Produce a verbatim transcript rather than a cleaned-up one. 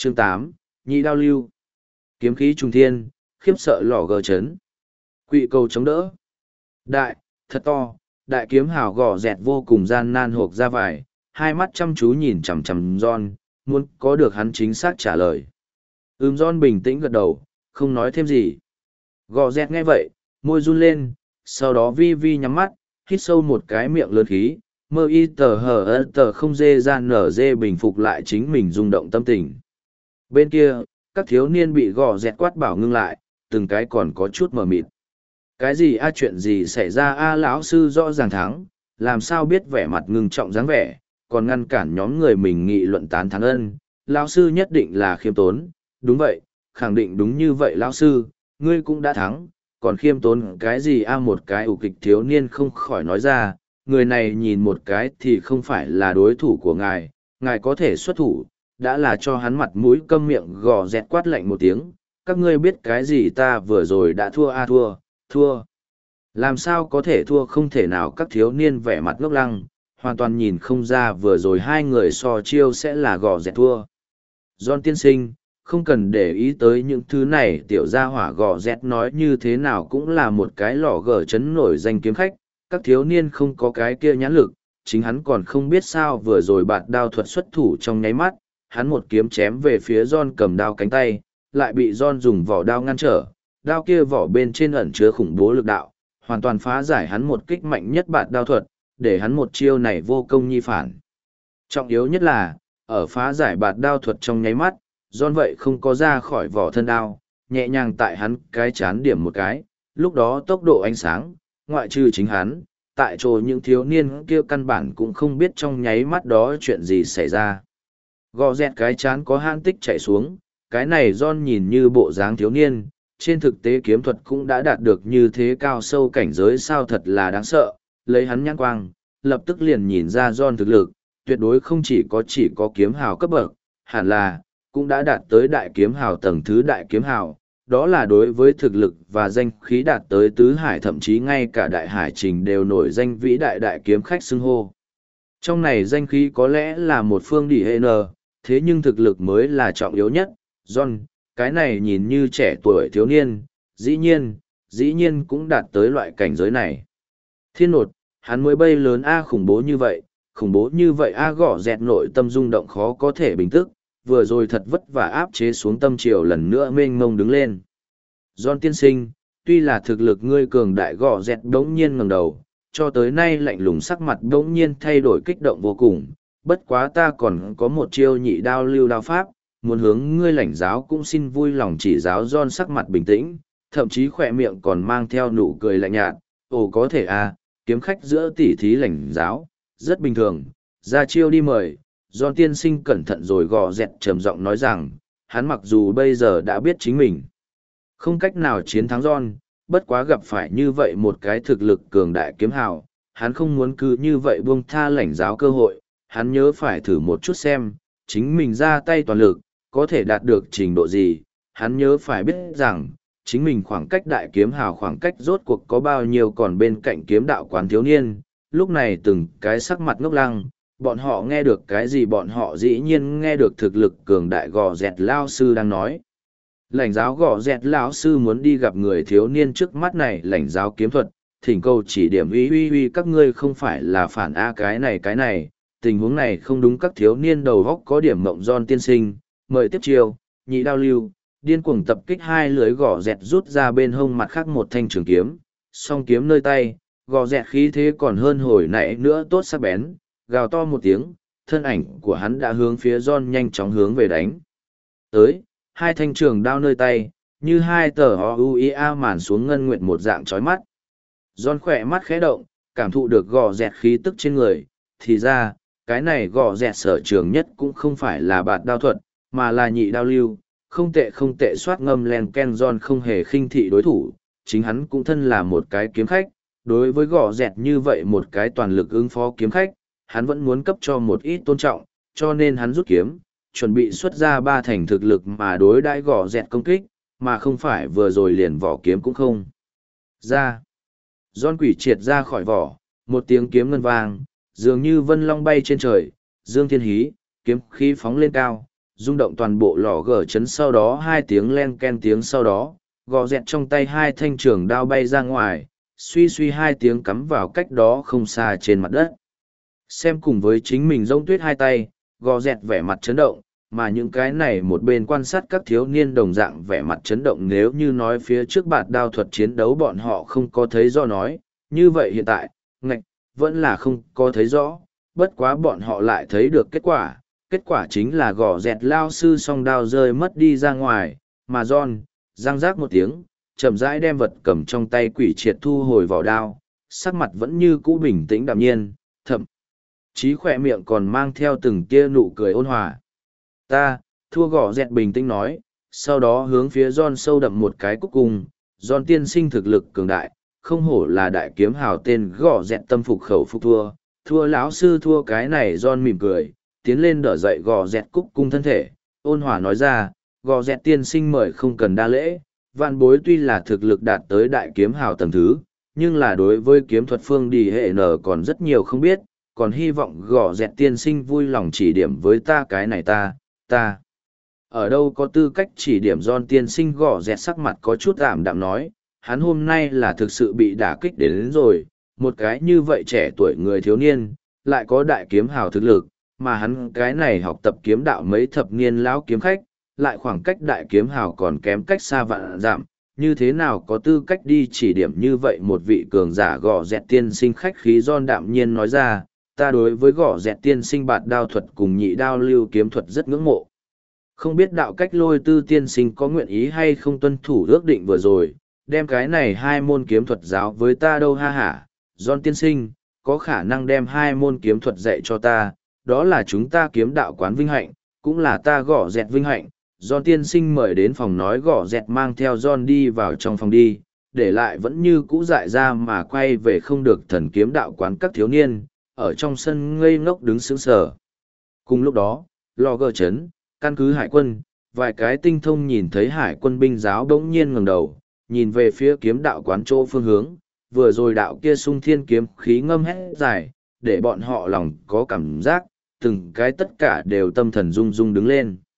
Chương tám, nhị đao lưu. Kiếm khí trùng thiên, khiếp sợ lò gờ chấn. Quỵ cầu chống đỡ. Đại, thật to, đại kiếm hào gò dẹt vô cùng gian nan hộp ra vải, hai mắt chăm chú nhìn chằm chằm John, muốn có được hắn chính xác trả lời. Ừm John bình tĩnh gật đầu, không nói thêm gì. Gò dẹt nghe vậy, môi run lên, sau đó vi vi nhắm mắt, hít sâu một cái miệng lớn khí, mơ y tờ hờ ơ tờ không dê ra nở dê bình phục lại chính mình rung động tâm tình. Bên kia, các thiếu niên bị gò dẹt quát bảo ngưng lại, từng cái còn có chút mờ mịt. Cái gì a chuyện gì xảy ra a lão sư rõ ràng thắng, làm sao biết vẻ mặt ngưng trọng dáng vẻ, còn ngăn cản nhóm người mình nghị luận tán thắng ân. Lão sư nhất định là khiêm tốn, đúng vậy, khẳng định đúng như vậy lão sư, ngươi cũng đã thắng, còn khiêm tốn cái gì a một cái ủ kịch thiếu niên không khỏi nói ra, người này nhìn một cái thì không phải là đối thủ của ngài, ngài có thể xuất thủ, đã là cho hắn mặt mũi câm miệng gò dẹt quát lạnh một tiếng, các ngươi biết cái gì ta vừa rồi đã thua a thua, thua. Làm sao có thể thua không thể nào các thiếu niên vẻ mặt ngốc lăng, hoàn toàn nhìn không ra vừa rồi hai người so chiêu sẽ là gò dẹt thua. John tiên sinh, không cần để ý tới những thứ này tiểu gia hỏa gò dẹt nói như thế nào cũng là một cái lò gờ chấn nổi danh kiếm khách, các thiếu niên không có cái kia nhãn lực, chính hắn còn không biết sao vừa rồi bạt đao thuật xuất thủ trong nháy mắt, hắn một kiếm chém về phía John cầm đao cánh tay, lại bị John dùng vỏ đao ngăn trở, đao kia vỏ bên trên ẩn chứa khủng bố lực đạo, hoàn toàn phá giải hắn một kích mạnh nhất bạt đao thuật, để hắn một chiêu này vô công nhi phản. Trọng yếu nhất là, ở phá giải bạt đao thuật trong nháy mắt, John vậy không có ra khỏi vỏ thân đao, nhẹ nhàng tại hắn cái chán điểm một cái, lúc đó tốc độ ánh sáng, ngoại trừ chính hắn, tại chỗ những thiếu niên kia căn bản cũng không biết trong nháy mắt đó chuyện gì xảy ra. Gò dẹt cái chán có hãn tích chảy xuống, cái này John nhìn như bộ dáng thiếu niên, trên thực tế kiếm thuật cũng đã đạt được như thế cao sâu cảnh giới sao thật là đáng sợ, lấy hắn nhãn quang, lập tức liền nhìn ra John thực lực, tuyệt đối không chỉ có chỉ có kiếm hào cấp bậc, hẳn là, cũng đã đạt tới đại kiếm hào tầng thứ đại kiếm hào, đó là đối với thực lực và danh khí đạt tới tứ hải thậm chí ngay cả đại hải trình đều nổi danh vĩ đại đại kiếm khách xưng hô. Trong này danh khí có lẽ là một phương đỉ hệ nờ, thế nhưng thực lực mới là trọng yếu nhất, John, cái này nhìn như trẻ tuổi thiếu niên, dĩ nhiên, dĩ nhiên cũng đạt tới loại cảnh giới này. Thiên nột, hắn mới bay lớn A khủng bố như vậy, khủng bố như vậy A gõ dẹt nội tâm rung động khó có thể bình tức, vừa rồi thật vất vả áp chế xuống tâm triều lần nữa mênh mông đứng lên. John tiên sinh, tuy là thực lực ngươi cường đại gõ dẹt đống nhiên ngẩng đầu, cho tới nay lạnh lùng sắc mặt đống nhiên thay đổi kích động vô cùng, bất quá ta còn có một chiêu nhị đao lưu đao pháp, muốn hướng ngươi lãnh giáo cũng xin vui lòng chỉ giáo John sắc mặt bình tĩnh, thậm chí khỏe miệng còn mang theo nụ cười lạnh nhạt, ồ có thể à, kiếm khách giữa tỷ thí lãnh giáo, rất bình thường, ra chiêu đi mời. John tiên sinh cẩn thận rồi gò dẹt trầm giọng nói rằng, hắn mặc dù bây giờ đã biết chính mình không cách nào chiến thắng John, bất quá gặp phải như vậy một cái thực lực cường đại kiếm hào, hắn không muốn cứ như vậy buông tha lãnh giáo cơ hội, hắn nhớ phải thử một chút xem, chính mình ra tay toàn lực, có thể đạt được trình độ gì, hắn nhớ phải biết rằng, chính mình khoảng cách đại kiếm hào khoảng cách rốt cuộc có bao nhiêu còn bên cạnh kiếm đạo quán thiếu niên, lúc này từng cái sắc mặt ngốc lăng, bọn họ nghe được cái gì bọn họ dĩ nhiên nghe được thực lực cường đại gò dẹt lao sư đang nói. Lãnh giáo gò dẹt lão sư muốn đi gặp người thiếu niên trước mắt này lãnh giáo kiếm thuật, thỉnh cầu chỉ điểm uy uy uy các ngươi không phải là phản A cái này cái này, tình huống này không đúng các thiếu niên đầu góc có điểm mộng John tiên sinh, mời tiếp chiêu, nhị đao lưu, điên cuồng tập kích hai lưới gò dẹt rút ra bên hông mặt khác một thanh trường kiếm, song kiếm nơi tay, gò dẹt khí thế còn hơn hồi nãy nữa tốt sắc bén, gào to một tiếng, thân ảnh của hắn đã hướng phía John nhanh chóng hướng về đánh. Tới, hai thanh trường đao nơi tay, như hai tờ o u i a màn xuống ngân nguyện một dạng chói mắt. John khỏe mắt khẽ động, cảm thụ được gò dẹt khí tức trên người, thì ra, cái này gò dẹt sở trường nhất cũng không phải là bạt đao thuật, mà là nhị đao lưu, không tệ không tệ soát ngâm len ken John không hề khinh thị đối thủ, chính hắn cũng thân là một cái kiếm khách, đối với gò dẹt như vậy một cái toàn lực ứng phó kiếm khách, hắn vẫn muốn cấp cho một ít tôn trọng, cho nên hắn rút kiếm, chuẩn bị xuất ra ba thành thực lực mà đối đãi gò dẹt công kích, mà không phải vừa rồi liền vỏ kiếm cũng không. Ra, John quỷ triệt ra khỏi vỏ, một tiếng kiếm ngân vang, dường như vân long bay trên trời, dương thiên hí, kiếm khí phóng lên cao, rung động toàn bộ lò gờ chấn, sau đó hai tiếng len ken tiếng sau đó, gò dẹt trong tay hai thanh trường đao bay ra ngoài, suy suy hai tiếng cắm vào cách đó không xa trên mặt đất. Xem cùng với chính mình rông tuyết hai tay, gò dẹt vẻ mặt chấn động, mà những cái này một bên quan sát các thiếu niên đồng dạng vẻ mặt chấn động. Nếu như nói phía trước bạt đao thuật chiến đấu bọn họ không có thấy do nói, như vậy hiện tại, ngạch, vẫn là không có thấy rõ, bất quá bọn họ lại thấy được kết quả. Kết quả chính là gò dẹt lao sư song đao rơi mất đi ra ngoài, mà John, răng rác một tiếng, chậm rãi đem vật cầm trong tay quỷ triệt thu hồi vỏ đao, sắc mặt vẫn như cũ bình tĩnh đạm nhiên, thậm chí khỏe miệng còn mang theo từng tia nụ cười ôn hòa. Ta, thua, gò dẹt bình tĩnh nói, sau đó hướng phía John sâu đậm một cái cúc cung. John tiên sinh thực lực cường đại, không hổ là đại kiếm hào, tên gò dẹt tâm phục khẩu phục thua, thua lão sư thua. Cái này John mỉm cười, tiến lên đỡ dậy gò dẹt cúc cung thân thể, ôn hòa nói ra, gò dẹt tiên sinh mời không cần đa lễ, vạn bối tuy là thực lực đạt tới đại kiếm hào tầng thứ, nhưng là đối với kiếm thuật phương đi hệ nở còn rất nhiều không biết, còn hy vọng gò dẹt tiên sinh vui lòng chỉ điểm với ta. Cái này ta, ta, ở đâu có tư cách chỉ điểm John tiên sinh? Gò dẹt sắc mặt có chút ảm đạm nói, hắn hôm nay là thực sự bị đả kích đến, đến rồi, một cái như vậy trẻ tuổi người thiếu niên, lại có đại kiếm hào thực lực, mà hắn cái này học tập kiếm đạo mấy thập niên lão kiếm khách, lại khoảng cách đại kiếm hào còn kém cách xa vạn dặm, như thế nào có tư cách đi chỉ điểm như vậy một vị cường giả? Gò dẹt tiên sinh khách khí John đạm nhiên nói ra, ta đối với gò dẹt tiên sinh bạt đao thuật cùng nhị đao lưu kiếm thuật rất ngưỡng mộ. Không biết đạo cách lôi tư tiên sinh có nguyện ý hay không tuân thủ ước định vừa rồi, đem cái này hai môn kiếm thuật giáo với ta đâu ha hả? John tiên sinh, có khả năng đem hai môn kiếm thuật dạy cho ta, đó là chúng ta kiếm đạo quán vinh hạnh, cũng là ta gò dẹt vinh hạnh. John tiên sinh mời đến phòng nói. Gò dẹt mang theo John đi vào trong phòng đi, để lại vẫn như cũ dại ra mà quay về không được thần kiếm đạo quán các thiếu niên, ở trong sân ngây ngốc đứng sững sờ. Cùng lúc đó, lò gờ chấn, căn cứ hải quân, vài cái tinh thông nhìn thấy hải quân binh giáo bỗng nhiên ngẩng đầu, nhìn về phía kiếm đạo quán chỗ phương hướng, vừa rồi đạo kia sung thiên kiếm khí ngâm hét dài, để bọn họ lòng có cảm giác, từng cái tất cả đều tâm thần rung rung đứng lên.